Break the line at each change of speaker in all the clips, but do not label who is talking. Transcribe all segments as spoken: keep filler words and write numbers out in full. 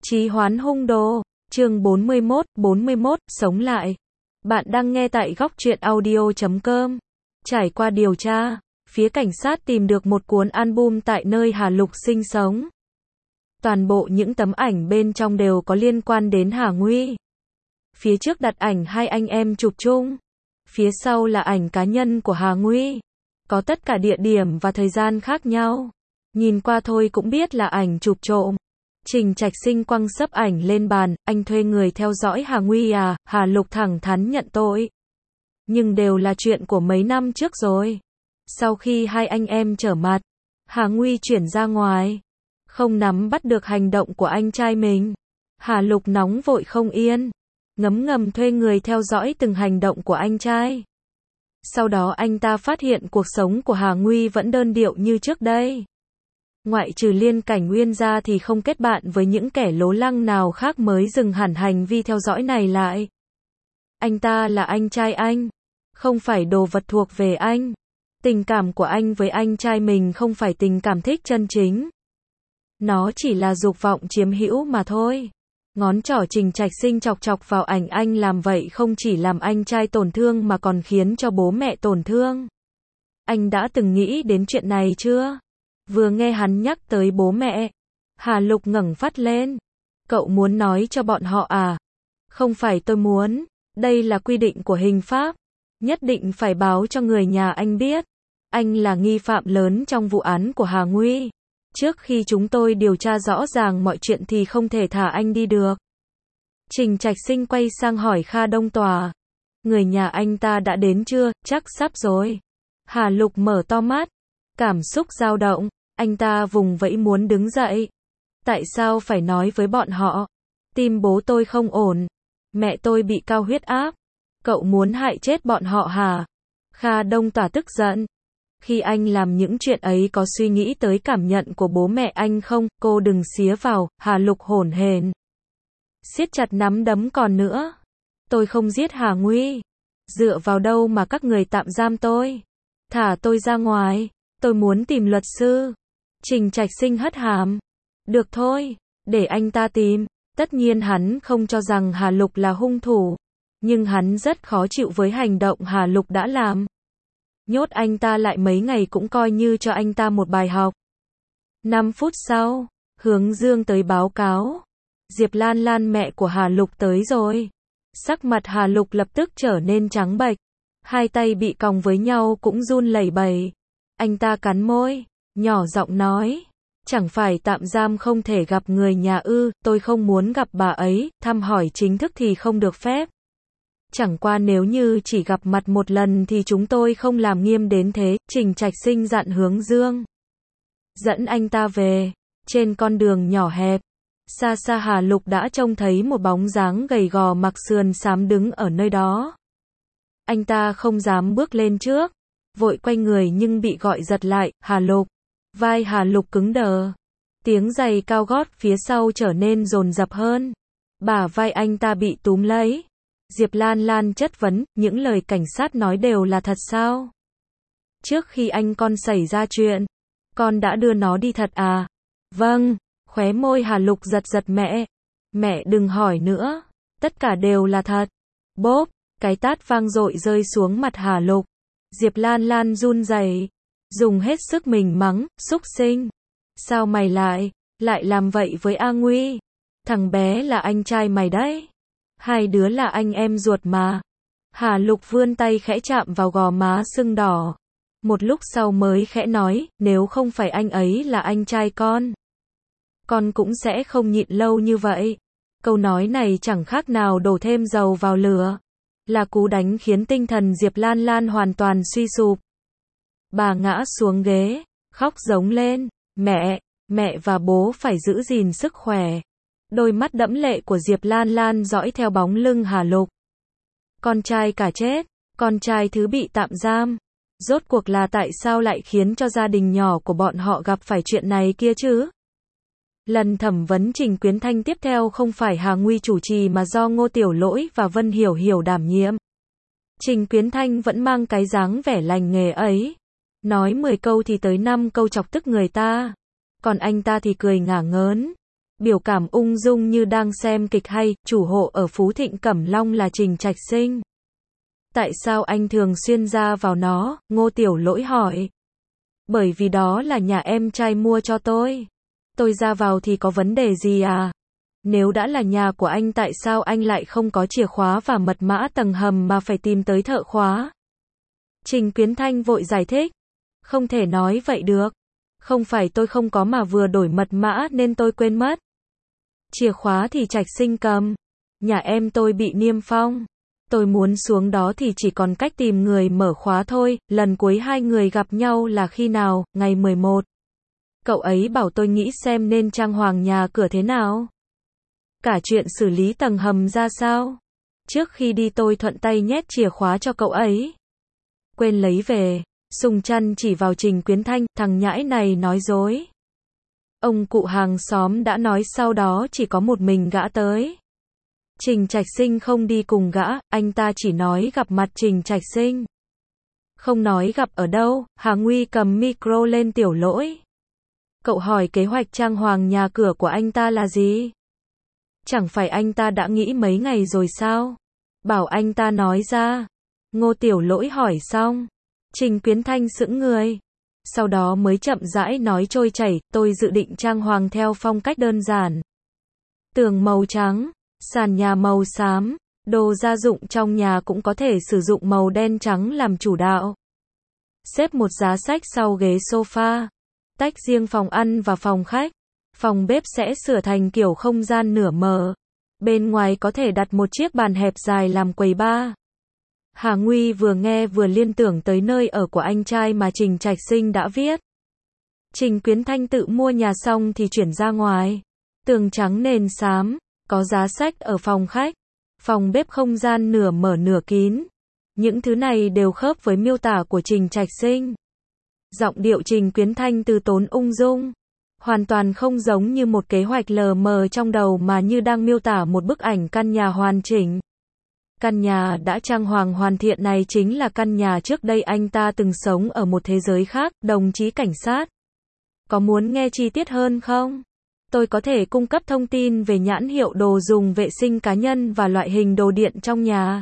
Trì hoãn hung đồ, chương bốn mươi mốt, bốn mươi mốt, sống lại. Bạn đang nghe tại góc truyện audio chấm com. Trải qua điều tra, phía cảnh sát tìm được một cuốn album tại nơi Hà Lục sinh sống. Toàn bộ những tấm ảnh bên trong đều có liên quan đến Hà Nguy. Phía trước đặt ảnh hai anh em chụp chung. Phía sau là ảnh cá nhân của Hà Nguy. Có tất cả địa điểm và thời gian khác nhau. Nhìn qua thôi cũng biết là ảnh chụp trộm. Trình Trạch Sinh quăng xấp ảnh lên bàn, anh thuê người theo dõi Hà Nguy à? Hà Lục thẳng thắn nhận tội. Nhưng đều là chuyện của mấy năm trước rồi. Sau khi hai anh em trở mặt, Hà Nguy chuyển ra ngoài. Không nắm bắt được hành động của anh trai mình. Hà Lục nóng vội không yên. Ngấm ngầm thuê người theo dõi từng hành động của anh trai. Sau đó anh ta phát hiện cuộc sống của Hà Nguy vẫn đơn điệu như trước đây. Ngoại trừ Liên Cảnh Uyên ra thì không kết bạn với những kẻ lố lăng nào khác mới dừng hẳn hành vi theo dõi này lại. Anh ta là anh trai anh, không phải đồ vật thuộc về anh. Tình cảm của anh với anh trai mình không phải tình cảm thích chân chính. Nó chỉ là dục vọng chiếm hữu mà thôi. Ngón trỏ Trình Trạch Sinh chọc chọc vào ảnh anh làm vậy không chỉ làm anh trai tổn thương mà còn khiến cho bố mẹ tổn thương. Anh đã từng nghĩ đến chuyện này chưa? Vừa nghe hắn nhắc tới bố mẹ, Hà Lục ngẩng phát lên. Cậu muốn nói cho bọn họ à? Không phải tôi muốn, đây là quy định của hình pháp. Nhất định phải báo cho người nhà anh biết. Anh là nghi phạm lớn trong vụ án của Hà Nguy. Trước khi chúng tôi điều tra rõ ràng mọi chuyện thì không thể thả anh đi được. Trình Trạch Sinh quay sang hỏi Kha Đông Tòa. Người nhà anh ta đã đến chưa? Chắc sắp rồi. Hà Lục mở to mắt. Cảm xúc dao động. Anh ta vùng vẫy muốn đứng dậy. Tại sao phải nói với bọn họ? Tim bố tôi không ổn. Mẹ tôi bị cao huyết áp. Cậu muốn hại chết bọn họ hả? Kha Đông Tòa tức giận. Khi anh làm những chuyện ấy có suy nghĩ tới cảm nhận của bố mẹ anh không? Cô đừng xía vào. Hà Lục hổn hển. Siết chặt nắm đấm còn nữa. Tôi không giết Hà Nguy. Dựa vào đâu mà các người tạm giam tôi? Thả tôi ra ngoài. Tôi muốn tìm luật sư. Trình Trạch Sinh hất hàm. Được thôi, để anh ta tìm. Tất nhiên hắn không cho rằng Hà Lục là hung thủ. Nhưng hắn rất khó chịu với hành động Hà Lục đã làm. Nhốt anh ta lại mấy ngày cũng coi như cho anh ta một bài học. năm phút sau, Hướng Dương tới báo cáo. Diệp Lan Lan mẹ của Hà Lục tới rồi. Sắc mặt Hà Lục lập tức trở nên trắng bệch. Hai tay bị còng với nhau cũng run lẩy bẩy. Anh ta cắn môi, nhỏ giọng nói. Chẳng phải tạm giam không thể gặp người nhà ư? Tôi không muốn gặp bà ấy, thăm hỏi chính thức thì không được phép. Chẳng qua nếu như chỉ gặp mặt một lần thì chúng tôi không làm nghiêm đến thế. Trình Trạch Sinh dặn Hướng Dương. Dẫn anh ta về. Trên con đường nhỏ hẹp, xa xa Hà Lục đã trông thấy một bóng dáng gầy gò mặc sườn xám đứng ở nơi đó. Anh ta không dám bước lên trước. Vội quay người nhưng bị gọi giật lại. Hà Lục. Vai Hà Lục cứng đờ. Tiếng giày cao gót phía sau trở nên dồn dập hơn. Bả vai anh ta bị túm lấy. Diệp Lan Lan chất vấn, những lời cảnh sát nói đều là thật sao? Trước khi anh con xảy ra chuyện, con đã đưa nó đi thật à? Vâng, khóe môi Hà Lục giật giật mẹ. Mẹ đừng hỏi nữa, tất cả đều là thật. Bốp, cái tát vang dội rơi xuống mặt Hà Lục. Diệp Lan Lan run rẩy, dùng hết sức mình mắng, xúc sinh. Sao mày lại, lại làm vậy với A Nguy? Thằng bé là anh trai mày đấy. Hai đứa là anh em ruột mà. Hà Lục vươn tay khẽ chạm vào gò má sưng đỏ. Một lúc sau mới khẽ nói, nếu không phải anh ấy là anh trai con, con cũng sẽ không nhịn lâu như vậy. Câu nói này chẳng khác nào đổ thêm dầu vào lửa. Là cú đánh khiến tinh thần Diệp Lan Lan hoàn toàn suy sụp. Bà ngã xuống ghế, khóc giống lên. Mẹ, mẹ và bố phải giữ gìn sức khỏe. Đôi mắt đẫm lệ của Diệp Lan Lan dõi theo bóng lưng Hà Lục. Con trai cả chết, con trai thứ bị tạm giam. Rốt cuộc là tại sao lại khiến cho gia đình nhỏ của bọn họ gặp phải chuyện này kia chứ? Lần thẩm vấn Trình Quyến Thanh tiếp theo không phải Hà Nguy chủ trì mà do Ngô Tiểu Lỗi và Vân Hiểu Hiểu đảm nhiệm. Trình Quyến Thanh vẫn mang cái dáng vẻ lành nghề ấy. Nói mười câu thì tới năm câu chọc tức người ta. Còn anh ta thì cười ngả ngớn. Biểu cảm ung dung như đang xem kịch hay, chủ hộ ở Phú Thịnh Cẩm Long là Trình Trạch Sinh. Tại sao anh thường xuyên ra vào nó? Ngô Tiểu Lỗi hỏi. Bởi vì đó là nhà em trai mua cho tôi. Tôi ra vào thì có vấn đề gì à? Nếu đã là nhà của anh tại sao anh lại không có chìa khóa và mật mã tầng hầm mà phải tìm tới thợ khóa? Trình Quyến Thanh vội giải thích. Không thể nói vậy được. Không phải tôi không có mà vừa đổi mật mã nên tôi quên mất. Chìa khóa thì Trạch Sinh cầm. Nhà em tôi bị niêm phong. Tôi muốn xuống đó thì chỉ còn cách tìm người mở khóa thôi. Lần cuối hai người gặp nhau là khi nào? Ngày mười một. Cậu ấy bảo tôi nghĩ xem nên trang hoàng nhà cửa thế nào. Cả chuyện xử lý tầng hầm ra sao. Trước khi đi tôi thuận tay nhét chìa khóa cho cậu ấy. Quên lấy về. Sùng Trăn chỉ vào Trình Quyến Thanh, thằng nhãi này nói dối. Ông cụ hàng xóm đã nói sau đó chỉ có một mình gã tới. Trình Trạch Sinh không đi cùng gã, anh ta chỉ nói gặp mặt Trình Trạch Sinh. Không nói gặp ở đâu. Hà Nguy cầm micro lên. Tiểu Lỗi. Cậu hỏi kế hoạch trang hoàng nhà cửa của anh ta là gì? Chẳng phải anh ta đã nghĩ mấy ngày rồi sao? Bảo anh ta nói ra. Ngô Tiểu Lỗi hỏi xong. Trình Quyến Thanh sững người. Sau đó mới chậm rãi nói trôi chảy, tôi dự định trang hoàng theo phong cách đơn giản. Tường màu trắng, sàn nhà màu xám, đồ gia dụng trong nhà cũng có thể sử dụng màu đen trắng làm chủ đạo. Xếp một giá sách sau ghế sofa. Tách riêng phòng ăn và phòng khách. Phòng bếp sẽ sửa thành kiểu không gian nửa mở. Bên ngoài có thể đặt một chiếc bàn hẹp dài làm quầy bar. Hà Nguy vừa nghe vừa liên tưởng tới nơi ở của anh trai mà Trình Trạch Sinh đã viết. Trình Quyến Thanh tự mua nhà xong thì chuyển ra ngoài. Tường trắng nền xám, có giá sách ở phòng khách. Phòng bếp không gian nửa mở nửa kín. Những thứ này đều khớp với miêu tả của Trình Trạch Sinh. Giọng điệu Trình Quyến Thanh từ tốn ung dung. Hoàn toàn không giống như một kế hoạch lờ mờ trong đầu mà như đang miêu tả một bức ảnh căn nhà hoàn chỉnh. Căn nhà đã trang hoàng hoàn thiện này chính là căn nhà trước đây anh ta từng sống ở một thế giới khác, đồng chí cảnh sát. Có muốn nghe chi tiết hơn không? Tôi có thể cung cấp thông tin về nhãn hiệu đồ dùng vệ sinh cá nhân và loại hình đồ điện trong nhà.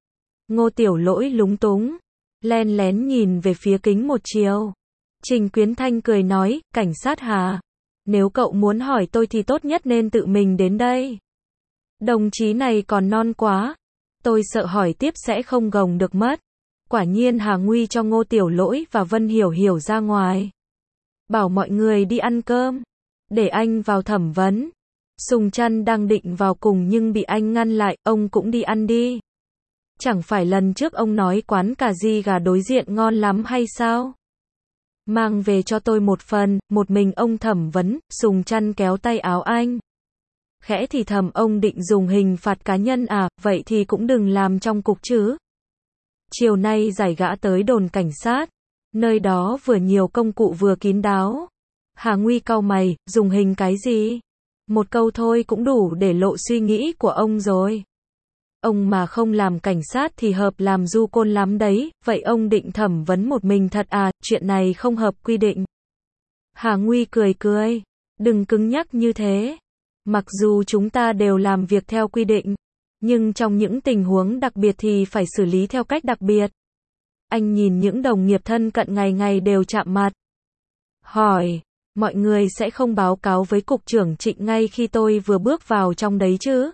Ngô Tiểu Lỗi lúng túng, len lén nhìn về phía kính một chiều. Trình Quyến Thanh cười nói, cảnh sát Hà, nếu cậu muốn hỏi tôi thì tốt nhất nên tự mình đến đây. Đồng chí này còn non quá. Tôi sợ hỏi tiếp sẽ không gồng được mất. Quả nhiên Hà Nguy cho Ngô Tiểu Lỗi và Vân Hiểu Hiểu ra ngoài. Bảo mọi người đi ăn cơm. Để anh vào thẩm vấn. Sùng Trăn đang định vào cùng nhưng bị anh ngăn lại, ông cũng đi ăn đi. Chẳng phải lần trước ông nói quán cà ri gà đối diện ngon lắm hay sao? Mang về cho tôi một phần, một mình ông thẩm vấn. Sùng Trăn kéo tay áo anh. Khẽ thì thầm, ông định dùng hình phạt cá nhân à, vậy thì cũng đừng làm trong cục chứ. Chiều nay giải gã tới đồn cảnh sát. Nơi đó vừa nhiều công cụ vừa kín đáo. Hà Nguy cau mày, dùng hình cái gì? Một câu thôi cũng đủ để lộ suy nghĩ của ông rồi. Ông mà không làm cảnh sát thì hợp làm du côn lắm đấy, vậy ông định thẩm vấn một mình thật à, chuyện này không hợp quy định. Hà Nguy cười cười, đừng cứng nhắc như thế. Mặc dù chúng ta đều làm việc theo quy định, nhưng trong những tình huống đặc biệt thì phải xử lý theo cách đặc biệt. Anh nhìn những đồng nghiệp thân cận ngày ngày đều chạm mặt. Hỏi, mọi người sẽ không báo cáo với cục trưởng Trịnh ngay khi tôi vừa bước vào trong đấy chứ?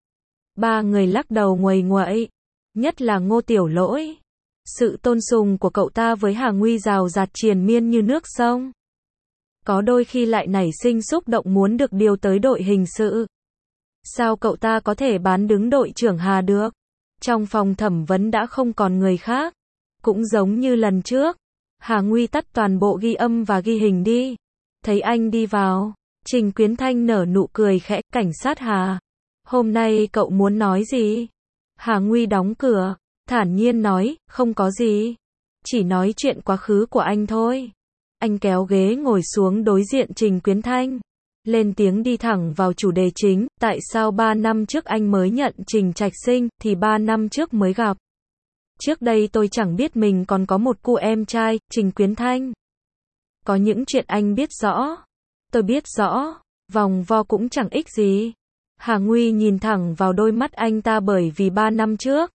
Ba người lắc đầu nguầy nguậy, nhất là Ngô Tiểu Lỗi. Sự tôn sùng của cậu ta với Hà Nguy rào rạt triền miên như nước sông. Có đôi khi lại nảy sinh xúc động muốn được điều tới đội hình sự. Sao cậu ta có thể bán đứng đội trưởng Hà được? Trong phòng thẩm vấn đã không còn người khác. Cũng giống như lần trước. Hà Nguy tắt toàn bộ ghi âm và ghi hình đi. Thấy anh đi vào, Trình Quyến Thanh nở nụ cười khẽ, cảnh sát Hà. Hôm nay cậu muốn nói gì? Hà Nguy đóng cửa, thản nhiên nói, không có gì. Chỉ nói chuyện quá khứ của anh thôi. Anh kéo ghế ngồi xuống đối diện Trình Quyến Thanh. Lên tiếng đi thẳng vào chủ đề chính, tại sao ba năm trước anh mới nhận Trình Trạch Sinh, thì ba năm trước mới gặp. Trước đây tôi chẳng biết mình còn có một cô em trai, Trình Quyến Thanh. Có những chuyện anh biết rõ. Tôi biết rõ. Vòng vo cũng chẳng ích gì. Hà Nguy nhìn thẳng vào đôi mắt anh ta bởi vì ba năm trước.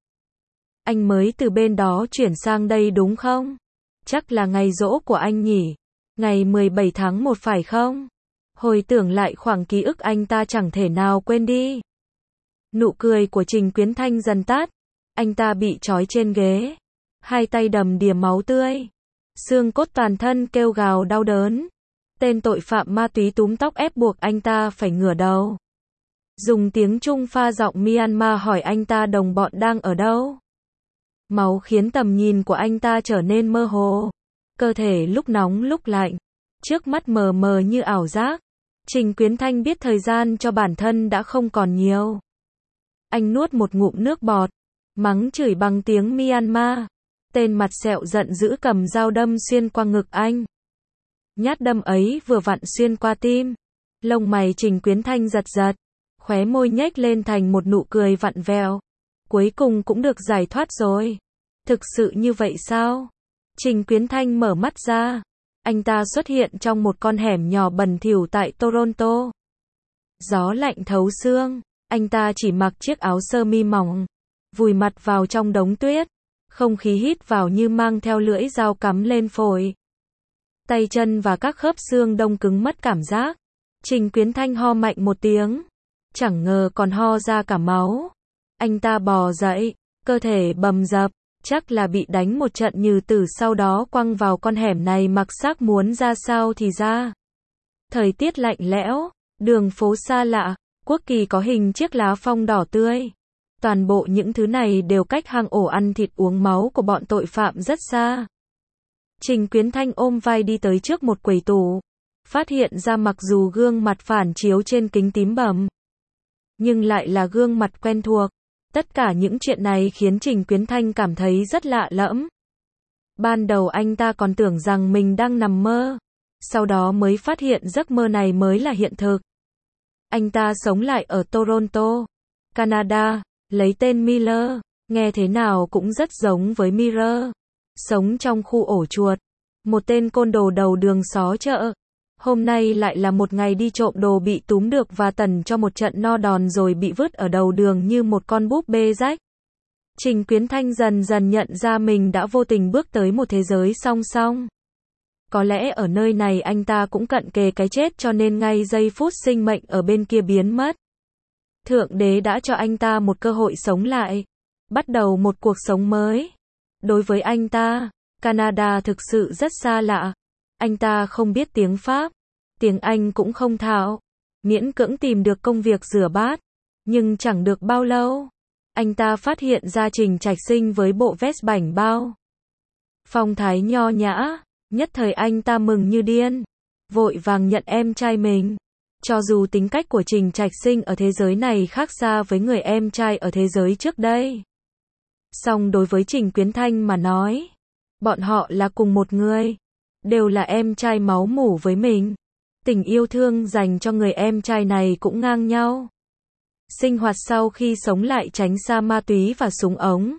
Anh mới từ bên đó chuyển sang đây đúng không? Chắc là ngày giỗ của anh nhỉ? Ngày mười bảy tháng một phải không? Hồi tưởng lại khoảng ký ức anh ta chẳng thể nào quên đi. Nụ cười của Trình Quyến Thanh dần tắt. Anh ta bị trói trên ghế. Hai tay đầm đìa máu tươi. Xương cốt toàn thân kêu gào đau đớn. Tên tội phạm ma túy túm tóc ép buộc anh ta phải ngửa đầu. Dùng tiếng Trung pha giọng Myanmar hỏi anh ta đồng bọn đang ở đâu. Máu khiến tầm nhìn của anh ta trở nên mơ hồ. Cơ thể lúc nóng lúc lạnh. Trước mắt mờ mờ như ảo giác. Trình Quyến Thanh biết thời gian cho bản thân đã không còn nhiều. Anh nuốt một ngụm nước bọt. Mắng chửi bằng tiếng Myanmar. Tên mặt sẹo giận dữ cầm dao đâm xuyên qua ngực anh. Nhát đâm ấy vừa vặn xuyên qua tim. Lông mày Trình Quyến Thanh giật giật. Khóe môi nhếch lên thành một nụ cười vặn vẹo. Cuối cùng cũng được giải thoát rồi. Thực sự như vậy sao? Trình Quyến Thanh mở mắt ra. Anh ta xuất hiện trong một con hẻm nhỏ bẩn thỉu tại Toronto. Gió lạnh thấu xương. Anh ta chỉ mặc chiếc áo sơ mi mỏng. Vùi mặt vào trong đống tuyết. Không khí hít vào như mang theo lưỡi dao cắm lên phổi. Tay chân và các khớp xương đông cứng mất cảm giác. Trình Quyến Thanh ho mạnh một tiếng. Chẳng ngờ còn ho ra cả máu. Anh ta bò dậy, cơ thể bầm dập, chắc là bị đánh một trận như tử sau đó quăng vào con hẻm này mặc xác muốn ra sao thì ra. Thời tiết lạnh lẽo, đường phố xa lạ, quốc kỳ có hình chiếc lá phong đỏ tươi. Toàn bộ những thứ này đều cách hang ổ ăn thịt uống máu của bọn tội phạm rất xa. Trình Quyến Thanh ôm vai đi tới trước một quầy tủ. Phát hiện ra mặc dù gương mặt phản chiếu trên kính tím bầm, nhưng lại là gương mặt quen thuộc. Tất cả những chuyện này khiến Trình Quyến Thanh cảm thấy rất lạ lẫm. Ban đầu anh ta còn tưởng rằng mình đang nằm mơ. Sau đó mới phát hiện giấc mơ này mới là hiện thực. Anh ta sống lại ở Toronto, Canada, lấy tên Miller. Nghe thế nào cũng rất giống với Mirror. Sống trong khu ổ chuột. Một tên côn đồ đầu đường xó chợ. Hôm nay lại là một ngày đi trộm đồ bị túm được và tẩn cho một trận no đòn rồi bị vứt ở đầu đường như một con búp bê rách. Trình Quyến Thanh dần dần nhận ra mình đã vô tình bước tới một thế giới song song. Có lẽ ở nơi này anh ta cũng cận kề cái chết cho nên ngay giây phút sinh mệnh ở bên kia biến mất. Thượng đế đã cho anh ta một cơ hội sống lại. Bắt đầu một cuộc sống mới. Đối với anh ta, Canada thực sự rất xa lạ. Anh ta không biết tiếng Pháp, tiếng Anh cũng không thạo, miễn cưỡng tìm được công việc rửa bát, nhưng chẳng được bao lâu, anh ta phát hiện ra Trình Trạch Sinh với bộ vest bảnh bao. Phong thái nho nhã, nhất thời anh ta mừng như điên, vội vàng nhận em trai mình. Cho dù tính cách của Trình Trạch Sinh ở thế giới này khác xa với người em trai ở thế giới trước đây. Song đối với Trình Quyến Thanh mà nói, bọn họ là cùng một người. Đều là em trai máu mủ với mình. Tình yêu thương dành cho người em trai này cũng ngang nhau. Sinh hoạt sau khi sống lại tránh xa ma túy và súng ống.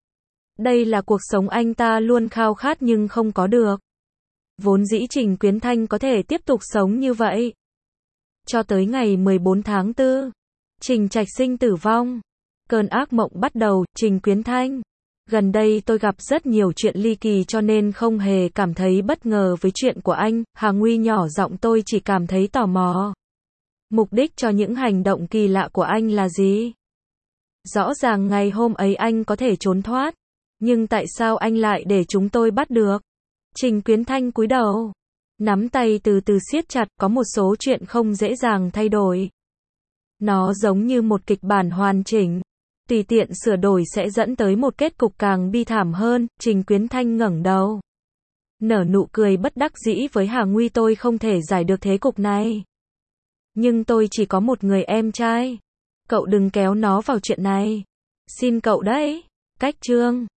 Đây là cuộc sống anh ta luôn khao khát nhưng không có được. Vốn dĩ Trình Quyến Thanh có thể tiếp tục sống như vậy. Cho tới ngày mười bốn tháng tư, Trình Trạch Sinh tử vong. Cơn ác mộng bắt đầu. Trình Quyến Thanh, gần đây tôi gặp rất nhiều chuyện ly kỳ cho nên không hề cảm thấy bất ngờ với chuyện của anh. Hà Nguy nhỏ giọng, tôi chỉ cảm thấy tò mò. Mục đích cho những hành động kỳ lạ của anh là gì? Rõ ràng ngày hôm ấy anh có thể trốn thoát. Nhưng tại sao anh lại để chúng tôi bắt được? Trình Quyến Thanh cúi đầu. Nắm tay từ từ siết chặt, có một số chuyện không dễ dàng thay đổi. Nó giống như một kịch bản hoàn chỉnh. Tùy tiện sửa đổi sẽ dẫn tới một kết cục càng bi thảm hơn. Trình Quyến Thanh ngẩng đầu, nở nụ cười bất đắc dĩ với Hà Nguy, tôi không thể giải được thế cục này. Nhưng tôi chỉ có một người em trai. Cậu đừng kéo nó vào chuyện này. Xin cậu đấy. Cách chương